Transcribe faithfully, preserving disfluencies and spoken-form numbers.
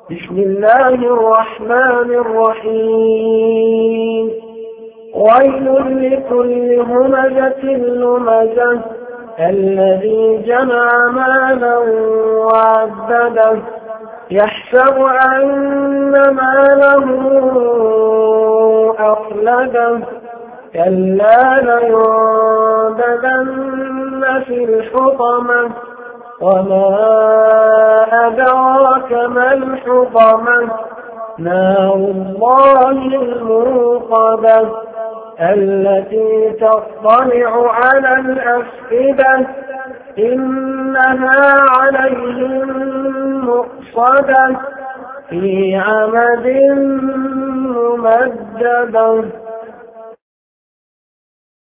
بسم الله الرحمن الرحيم ويل لكل همزة لمزة الذي جمع مالا وعدده يحسب أن ماله أخلده كلا لينبذن في الحطمة وما أدراك ما الحطمة نار الله الموقدة التي تطلع على الأفئدة إنها عليهم مؤصدة في عمد ممددة.